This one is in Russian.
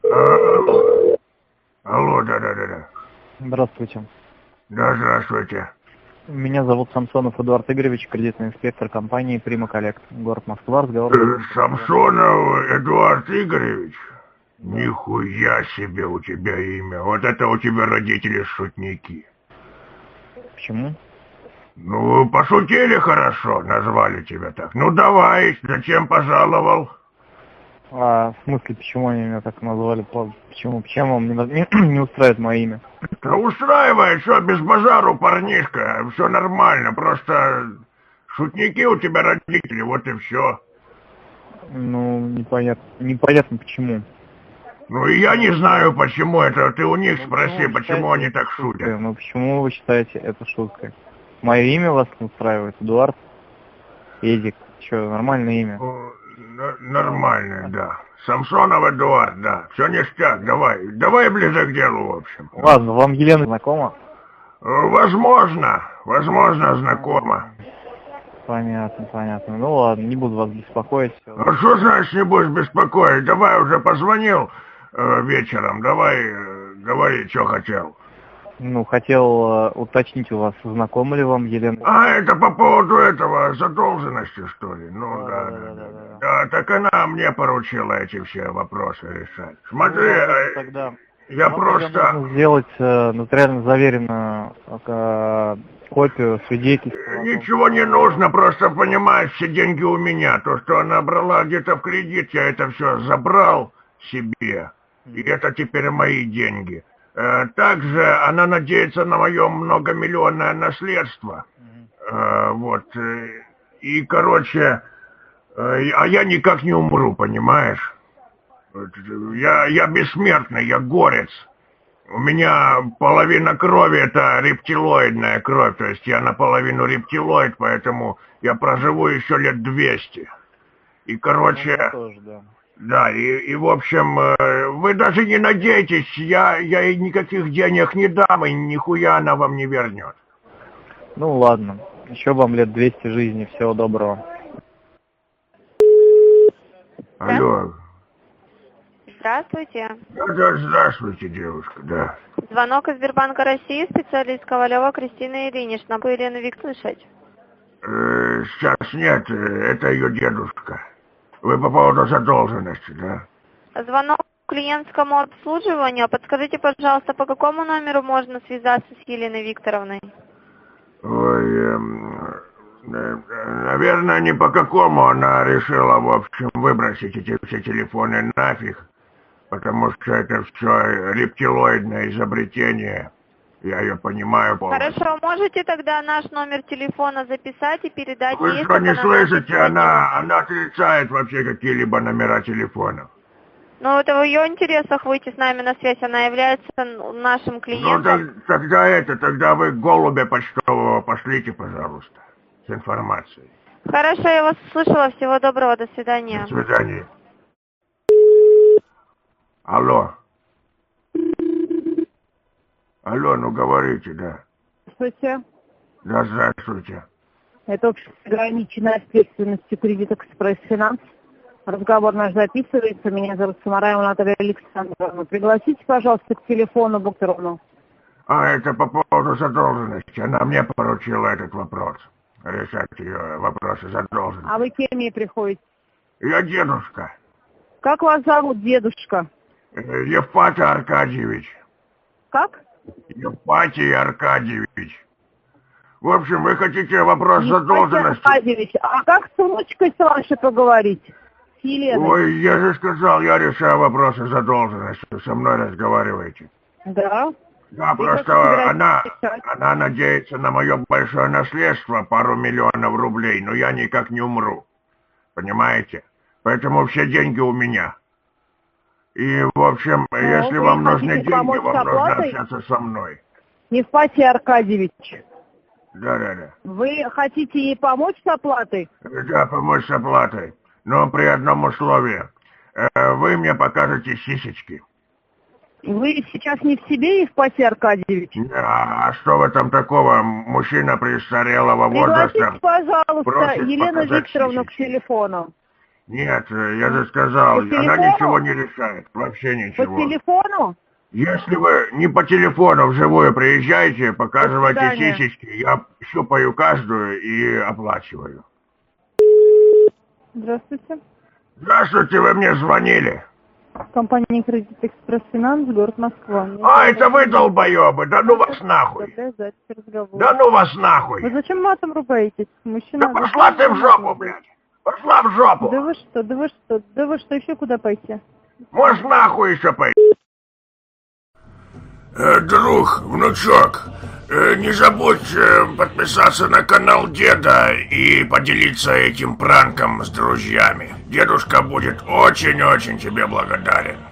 Алло, да. Здравствуйте. Да, здравствуйте. Меня зовут Самсонов Эдуард Игоревич, кредитный инспектор компании «Прима Коллект». Город Москва, разговор... Самсонов Эдуард Игоревич? Нихуя себе у тебя имя. Вот это у тебя родители шутники. Почему? Ну, пошутили хорошо, назвали тебя так. Ну, давай, зачем пожаловал? В смысле, почему они меня так назвали? Почему мне не устраивает мое имя? Да устраивает, что без базару, парнишка, все нормально, просто шутники у тебя родители, вот и все. Ну, непонятно почему. Ну и я не знаю, почему это, ты у них спроси, почему они так шутят. Ну почему вы считаете это шуткой? Мое имя вас не устраивает? Эдуард? Эдик? Что, нормальное имя? Нормально, да. Самсонов Эдуард, да. Все ништяк, давай ближе к делу, в общем. Ладно, вам Елена знакома? Возможно, знакома. Понятно. Ну ладно, не буду вас беспокоить. А что значит не будешь беспокоить? Давай, уже позвонил вечером, давай, говори, что хотел. Ну, хотел уточнить у вас, знакома ли вам Елена? Это по поводу этого задолженности, что ли? Ну, да. Да, так она мне поручила эти все вопросы решать. Смотри, тогда я просто... Нужно сделать нотариально заверенную копию свидетельства. Ничего не нужно, просто понимаешь, все деньги у меня. То, что она брала где-то в кредит, я это все забрал себе. И это теперь мои деньги. Также она надеется на мое многомиллионное наследство. Вот. И, короче, а я никак не умру, понимаешь? Я бессмертный, я горец. У меня половина крови это рептилоидная кровь, то есть я наполовину рептилоид, поэтому я проживу еще лет 200. И, короче... Тоже, да. Да, и в общем, вы даже не надейтесь, я ей никаких денег не дам, и нихуя она вам не вернет. Ну ладно, еще вам лет 200 жизни, всего доброго. Алло. Здравствуйте. Да, здравствуйте, девушка, да. Звонок из Сбербанка России, специалист Ковалева Кристина Ильинична. Вы Елену Викторовну слышать? Сейчас нет, это ее дедушка. Вы по поводу задолженности, да? Звонок к клиентскому обслуживанию. Подскажите, пожалуйста, по какому номеру можно связаться с Еленой Викторовной? Ой, наверное, ни по какому. Она решила, в общем, выбросить эти все телефоны нафиг, потому что это все рептилоидное изобретение. Я ее понимаю полностью. Хорошо, можете тогда наш номер телефона записать и передать Вы ей, что, не чтобы она слышите? Она отрицает вообще какие-либо номера телефонов. Ну, это в ее интересах выйти с нами на связь. Она является нашим клиентом. Ну, тогда вы голубя почтового пошлите, пожалуйста, с информацией. Хорошо, я вас услышала. Всего доброго, до свидания. До свидания. Алло. Алло, ну говорите, да. Здравствуйте. Да, здравствуйте. Это общество ограниченной ответственности кредит «Экспресс Финанс». Разговор наш записывается. Меня зовут Самараева Наталья Александровна. Пригласите, пожалуйста, к телефону Бухтеровну. Это по поводу задолженности. Она мне поручила этот вопрос. Решать ее вопросы задолженности. А вы кем ей приходите? Я дедушка. Как вас зовут, дедушка? Евпатий Аркадьевич. Как? Евпатий Аркадьевич. В общем, вы хотите вопрос задолженности? Аркадьевич, а как с внучкой с вашей поговорить? С Еленой? Ой, я же сказал, я решаю вопросы задолженности. Со мной разговариваете. Да. Да, просто она надеется на мое большое наследство, пару миллионов рублей, но я никак не умру. Понимаете? Поэтому все деньги у меня. И, в общем, если вам нужны деньги, вам нужно общаться со мной. Евпатий Аркадьевич. Да. Вы хотите ей помочь с оплатой? Да, помочь с оплатой. Но при одном условии. Вы мне покажете сисечки. Вы сейчас не в себе, Евпатий Аркадьевич? А что в этом такого? Мужчина престарелого возраста. Пригласите, пожалуйста, Елену Викторовну к телефону. Нет, я же сказал, По она телефону? ничего не решает, вообще По ничего. телефону? Если вы не по телефону вживую приезжаете, показывайте До свидания. сисечки, я щупаю каждую и оплачиваю. Здравствуйте. Здравствуйте, вы мне звонили. Компания «Кредит Экспресс Финанс», город Москва. А, это вы, долбоебы, да ну вас нахуй. Запись разговора. Да ну вас нахуй. Вы зачем матом ругаетесь? Мужчина. Да пошла ты в жопу, блядь. Пошла в жопу. Да вы что, еще куда пойти? Можешь нахуй еще пойти. Друг, внучок, не забудь подписаться на канал деда и поделиться этим пранком с друзьями. Дедушка будет очень-очень тебе благодарен.